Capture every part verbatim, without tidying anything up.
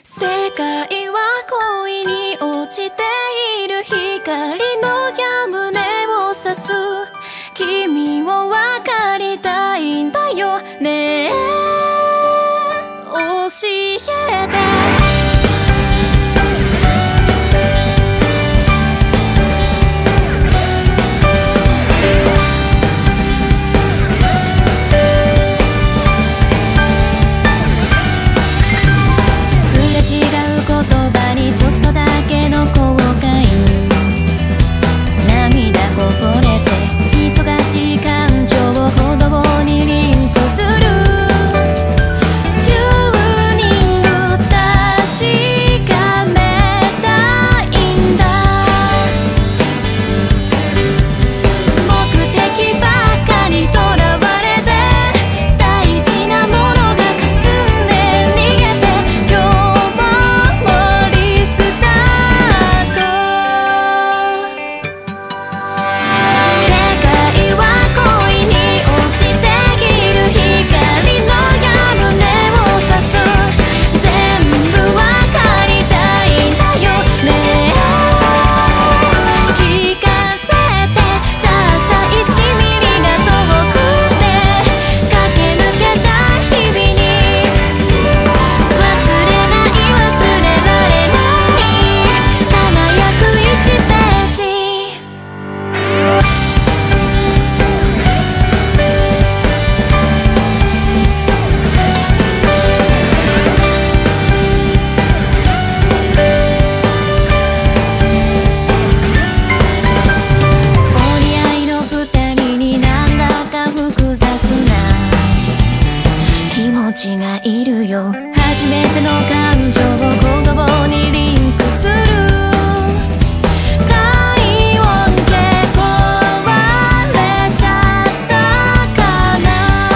世界は恋に落ちている光の矢胸を刺す。君を分かりたいんだよねえ、教えて。ちょっとだけの後悔、涙こぼれて忙しい感情を鼓動にリンクする。チューニング確かめたいんだ。目的ばかりとらわれて大事なものがかすんで逃げて、今日がいるよ。初めての感情を鼓動にリンクする。体温計壊れちゃったかな。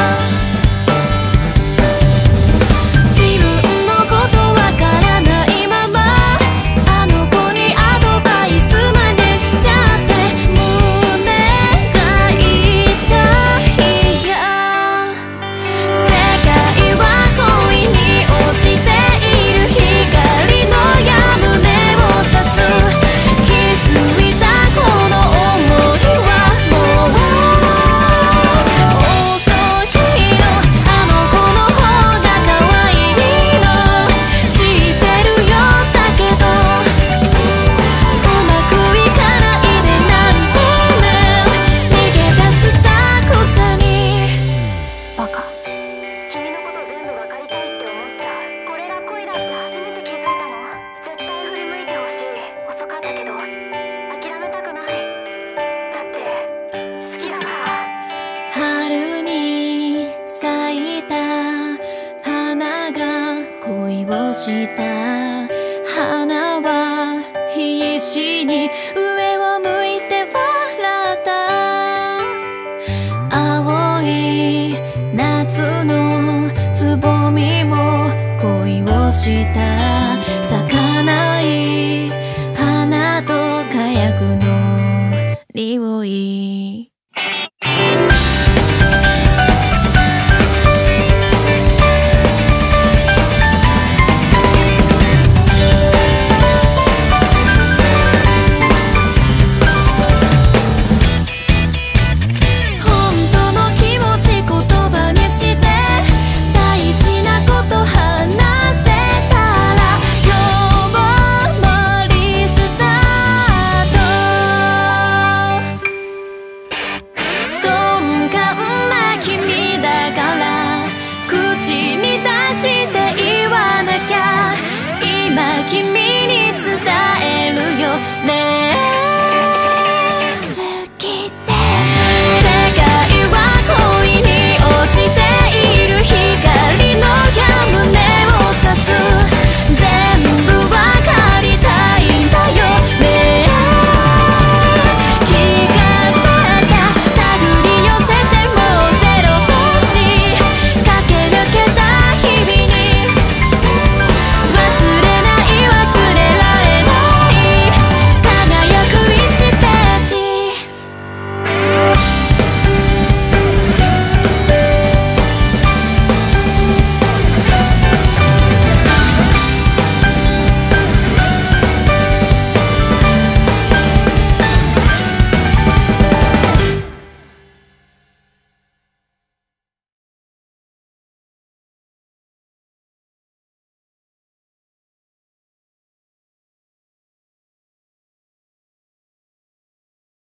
自分のことわからないままあの子にアドバイスまでしちゃって胸が痛いや。恋に落ちている光の矢胸を刺す。気づいたこの想いはもう遅いの。あの子の方が可愛いの知ってるよ。だけどうまくいかないでなんてね、逃げ出したくせに。バカ。春に咲いた花が恋をした。花は必死に上を向いて笑った。青い夏のつぼみも恋をした。咲かない花と火薬の匂い。